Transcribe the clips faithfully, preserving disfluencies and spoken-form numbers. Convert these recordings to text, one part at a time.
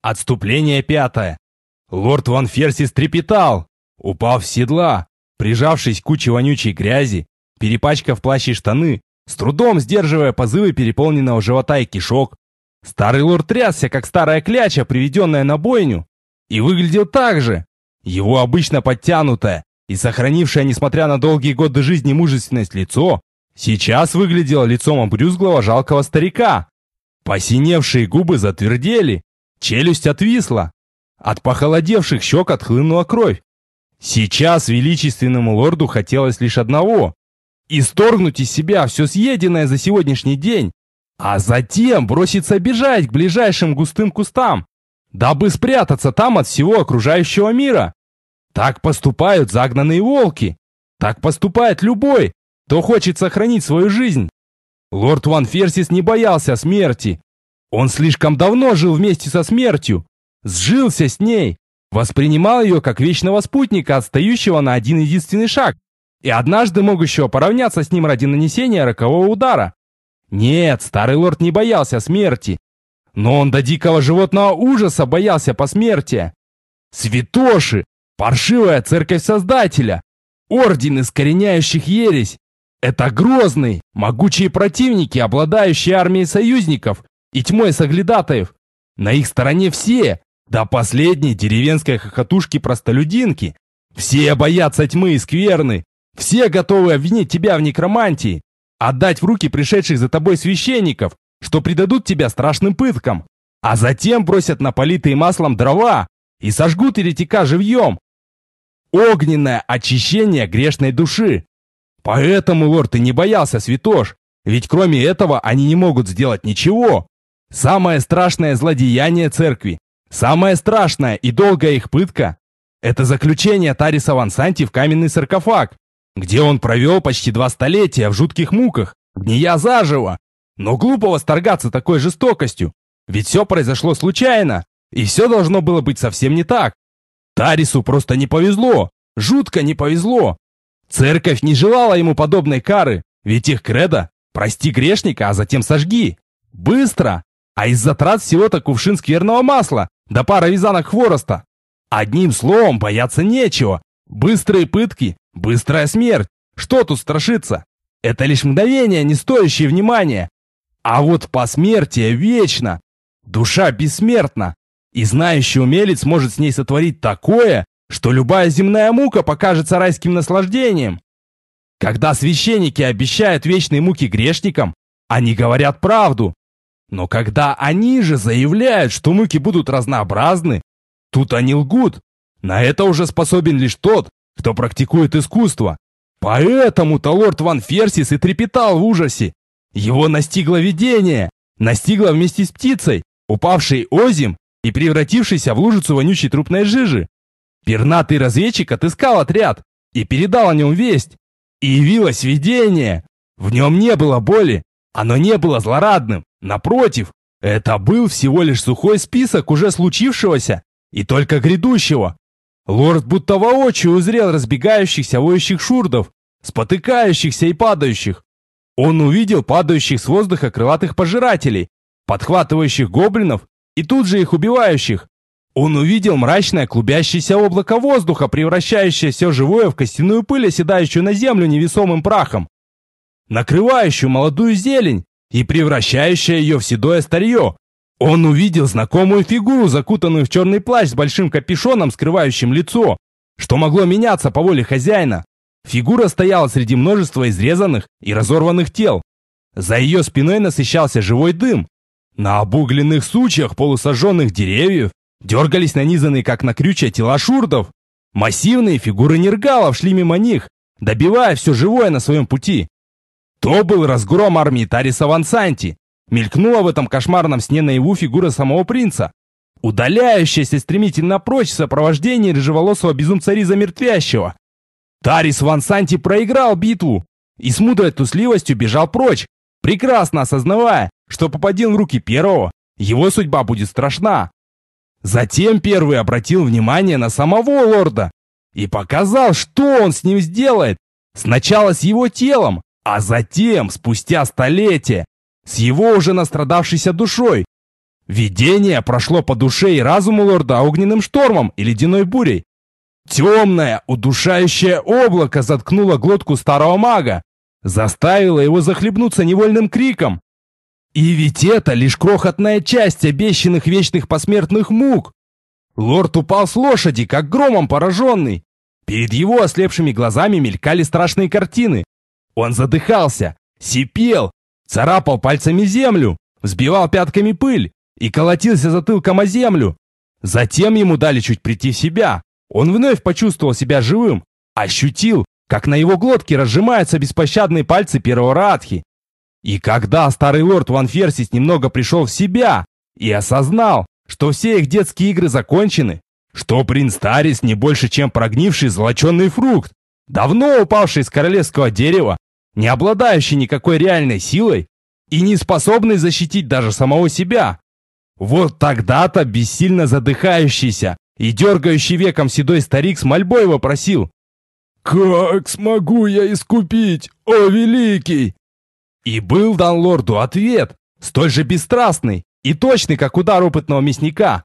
Отступление пятое. Лорд Ван Ферсис трепетал, упав с седла, прижавшись к куче вонючей грязи, перепачкав плащ и штаны, с трудом сдерживая позывы переполненного живота и кишок. Старый лорд трясся, как старая кляча, приведенная на бойню, и выглядел так же. Его обычно подтянутое и сохранившее, несмотря на долгие годы жизни, мужественность лицо, сейчас выглядело лицом обрюзглого жалкого старика. Посиневшие губы затвердели, челюсть отвисла, от похолодевших щек отхлынула кровь. Сейчас величественному лорду хотелось лишь одного — исторгнуть из себя все съеденное за сегодняшний день, а затем броситься бежать к ближайшим густым кустам, дабы спрятаться там от всего окружающего мира. Так поступают загнанные волки, так поступает любой, кто хочет сохранить свою жизнь. Лорд Ван Ферсис не боялся смерти. Он слишком давно жил вместе со смертью, сжился с ней, воспринимал ее как вечного спутника, отстающего на один единственный шаг, и однажды могущего поравняться с ним ради нанесения рокового удара. Нет, старый лорд не боялся смерти, но он до дикого животного ужаса боялся посмертия. Святоши, паршивая церковь Создателя, орден искореняющих ересь — это грозные, могучие противники, обладающие армией союзников и тьмой соглядатаев. На их стороне все, до последней деревенской хохотушки-простолюдинки. Все боятся тьмы и скверны, все готовы обвинить тебя в некромантии, отдать в руки пришедших за тобой священников, что предадут тебя страшным пыткам, а затем бросят на политые маслом дрова и сожгут еретика живьем. Огненное очищение грешной души. Поэтому лорд и не боялся святош, ведь кроме этого они не могут сделать ничего. Самое страшное злодеяние церкви, самая страшная и долгая их пытка — это заключение Тариса Ван Санти в каменный саркофаг, где он провел почти два столетия в жутких муках, гния заживо. Но глупо восторгаться такой жестокостью, ведь все произошло случайно, и все должно было быть совсем не так. Тарису просто не повезло, жутко не повезло. Церковь не желала ему подобной кары, ведь их кредо — прости грешника, а затем сожги. Быстро, а из-за трат всего-то кувшин скверного масла, да пара вязанок хвороста. Одним словом, бояться нечего. Быстрые пытки, быстрая смерть. Что тут страшиться? Это лишь мгновение, не стоящее внимания. А вот посмертие вечно. Душа бессмертна. И знающий умелец может с ней сотворить такое, что любая земная мука покажется райским наслаждением. Когда священники обещают вечные муки грешникам, они говорят правду. Но когда они же заявляют, что муки будут разнообразны, тут они лгут. На это уже способен лишь тот, кто практикует искусство. Поэтому-то лорд Ван Ферсис и трепетал в ужасе. Его настигло видение, настигло вместе с птицей, упавшей озим и превратившейся в лужицу вонючей трупной жижи. Пернатый разведчик отыскал отряд и передал о нем весть. И явилось видение. В нем не было боли, оно не было злорадным. Напротив, это был всего лишь сухой список уже случившегося и только грядущего. Лорд будто воочию узрел разбегающихся воющих шурдов, спотыкающихся и падающих. Он увидел падающих с воздуха крылатых пожирателей, подхватывающих гоблинов и тут же их убивающих. Он увидел мрачное клубящееся облако воздуха, превращающее все живое в костяную пыль, оседающую на землю невесомым прахом, накрывающую молодую зелень и превращающее ее в седое старье. Он увидел знакомую фигуру, закутанную в черный плащ с большим капюшоном, скрывающим лицо, что могло меняться по воле хозяина. Фигура стояла среди множества изрезанных и разорванных тел. За ее спиной насыщался живой дым. На обугленных сучьях полусожженных деревьев дергались нанизанные, как на крючья, тела шурдов. Массивные фигуры нергалов шли мимо них, добивая все живое на своем пути. То был разгром армии Тариса Ван Санти. Мелькнула в этом кошмарном сне наяву фигура самого принца, удаляющаяся стремительно прочь в сопровождении рыжеволосого безумца Риза Мертвящего. Тарис Ван Санти проиграл битву и с мудрой трусливостью бежал прочь, прекрасно осознавая, что попадя в руки первого, его судьба будет страшна. Затем первый обратил внимание на самого лорда и показал, что он с ним сделает, сначала с его телом, а затем, спустя столетия, с его уже настрадавшейся душой. Видение прошло по душе и разуму лорда огненным штормом и ледяной бурей. Темное, удушающее облако заткнуло глотку старого мага, заставило его захлебнуться невольным криком. И ведь это лишь крохотная часть обещанных вечных посмертных мук. Лорд упал с лошади, как громом пораженный. Перед его ослепшими глазами мелькали страшные картины. Он задыхался, сипел, царапал пальцами землю, взбивал пятками пыль и колотился затылком о землю. Затем ему дали чуть прийти в себя. Он вновь почувствовал себя живым, ощутил, как на его глотке разжимаются беспощадные пальцы первого Раатхи. И когда старый лорд Ван Ферсис немного пришел в себя и осознал, что все их детские игры закончены, что принц Тарис не больше, чем прогнивший золоченый фрукт, давно упавший с королевского дерева, не обладающий никакой реальной силой и не способный защитить даже самого себя. Вот тогда-то бессильно задыхающийся и дергающий веком седой старик с мольбой вопросил: «Как смогу я искупить, о великий?» И был дан лорду ответ, столь же бесстрастный и точный, как удар опытного мясника.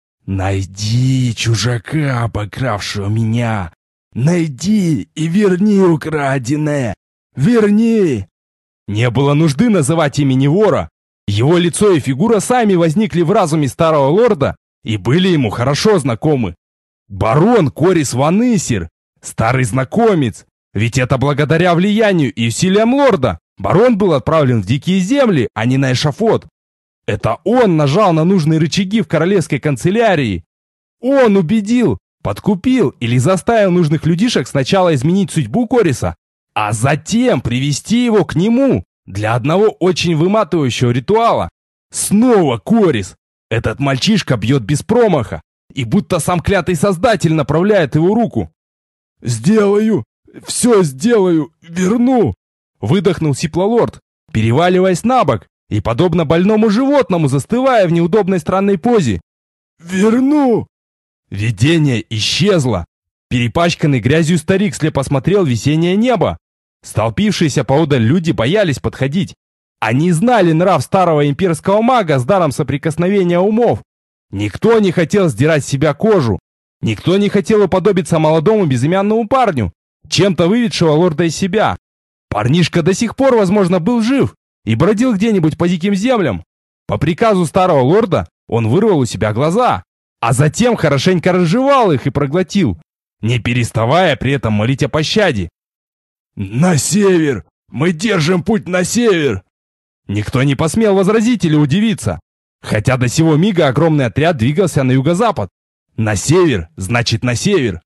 «Найди чужака, обокравшего меня! Найди и верни украденное! Верни!» Не было нужды называть имени вора. Его лицо и фигура сами возникли в разуме старого лорда и были ему хорошо знакомы. Барон Корис Ван Исир, старый знакомец, ведь это благодаря влиянию и усилиям лорда барон был отправлен в дикие земли, а не на эшафот. Это он нажал на нужные рычаги в королевской канцелярии. Он убедил, подкупил или заставил нужных людишек сначала изменить судьбу Кориса, а затем привести его к нему для одного очень выматывающего ритуала. Снова Корис. Этот мальчишка бьет без промаха, и будто сам клятый создатель направляет его руку. «Сделаю! Все сделаю! Верну!» Выдохнул сиплолорд, переваливаясь на бок и, подобно больному животному, застывая в неудобной странной позе. «Верну!» Видение исчезло. Перепачканный грязью старик слепо смотрел в весеннее небо. Столпившиеся поодаль люди боялись подходить. Они знали нрав старого имперского мага с даром соприкосновения умов. Никто не хотел сдирать с себя кожу. Никто не хотел уподобиться молодому безымянному парню, чем-то выведшего лорда из себя. Парнишка до сих пор, возможно, был жив и бродил где-нибудь по диким землям. По приказу старого лорда он вырвал у себя глаза, а затем хорошенько разжевал их и проглотил, не переставая при этом молить о пощаде. «На север! Мы держим путь на север!» Никто не посмел возразить или удивиться, хотя до сего мига огромный отряд двигался на юго-запад. На север, значит на север.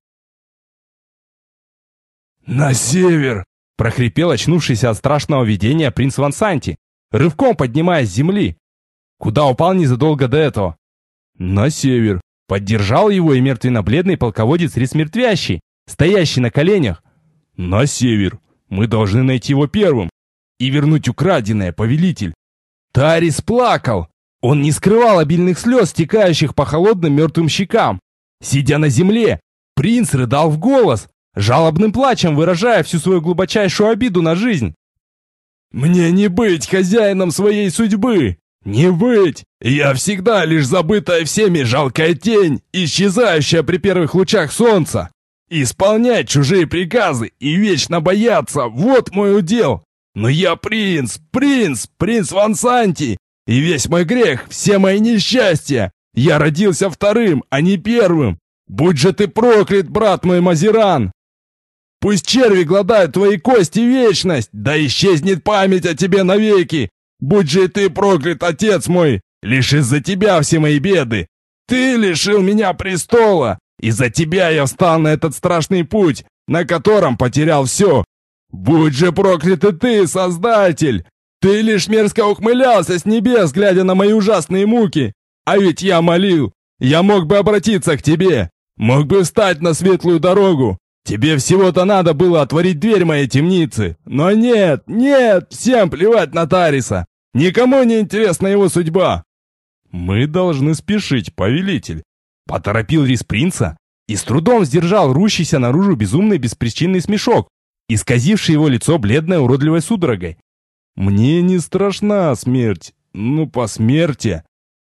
«На север!» — прохрипел очнувшийся от страшного видения принц Ван Санти, рывком поднимаясь с земли, куда упал незадолго до этого. «На север!» — поддержал его и мертвенно-бледный полководец Ресмертвящий, стоящий на коленях. «На север! Мы должны найти его первым и вернуть украденное, повелитель!» Тарис плакал. Он не скрывал обильных слез, стекающих по холодным мертвым щекам. Сидя на земле, принц рыдал в голос, жалобным плачем выражая всю свою глубочайшую обиду на жизнь. «Мне не быть хозяином своей судьбы! Не быть! Я всегда лишь забытая всеми жалкая тень, исчезающая при первых лучах солнца! Исполнять чужие приказы и вечно бояться — вот мой удел! Но я принц, принц, принц Ван Санти, и весь мой грех, все мои несчастья! Я родился вторым, а не первым! Будь же ты проклят, брат мой Мазиран! Пусть черви гладают твои кости вечность, да исчезнет память о тебе навеки! Будь же ты проклят, отец мой! Лишь из-за тебя все мои беды! Ты лишил меня престола! Из-за тебя я встал на этот страшный путь, на котором потерял все! Будь же проклят и ты, Создатель! Ты лишь мерзко ухмылялся с небес, глядя на мои ужасные муки! А ведь я молил! Я мог бы обратиться к тебе! Мог бы встать на светлую дорогу! Тебе всего-то надо было отворить дверь моей темницы! Но нет, нет! Всем плевать на Тариса! Никому не интересна его судьба!» «Мы должны спешить, повелитель!» Поторопил Рис принца и с трудом сдержал рущийся наружу безумный беспричинный смешок, исказивший его лицо бледной уродливой судорогой. «Мне не страшна смерть, ну по смерти.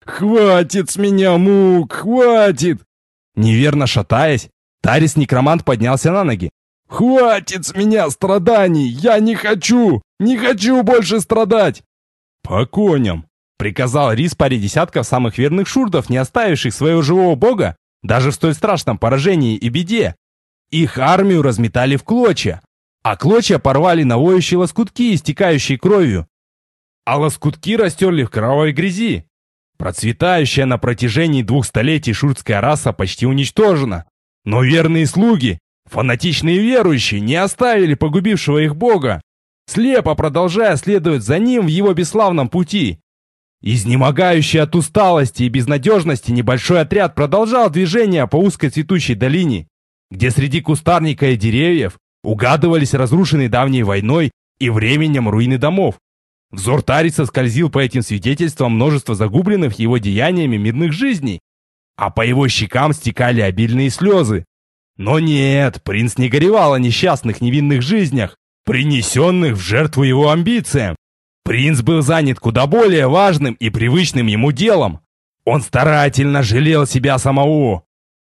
«Хватит с меня мук, хватит!» Неверно шатаясь, Тарис-некромант поднялся на ноги. «Хватит с меня страданий! Я не хочу! Не хочу больше страдать!» «По коням!» — приказал Рис паре десятков самых верных шурдов, не оставивших своего живого бога даже в столь страшном поражении и беде. Их армию разметали в клочья, а клочья порвали на воющие лоскутки, истекающие кровью. А лоскутки растерли в кровавой грязи. Процветающая на протяжении двух столетий шурдская раса почти уничтожена. Но верные слуги, фанатичные верующие, не оставили погубившего их бога, слепо продолжая следовать за ним в его бесславном пути. Изнемогающий от усталости и безнадежности небольшой отряд продолжал движение по узкой цветущей долине, где среди кустарника и деревьев угадывались разрушенные давней войной и временем руины домов. Взор Тариса скользил по этим свидетельствам множества загубленных его деяниями мирных жизней, а по его щекам стекали обильные слезы. Но нет, принц не горевал о несчастных невинных жизнях, принесенных в жертву его амбициям. Принц был занят куда более важным и привычным ему делом. Он старательно жалел себя самого,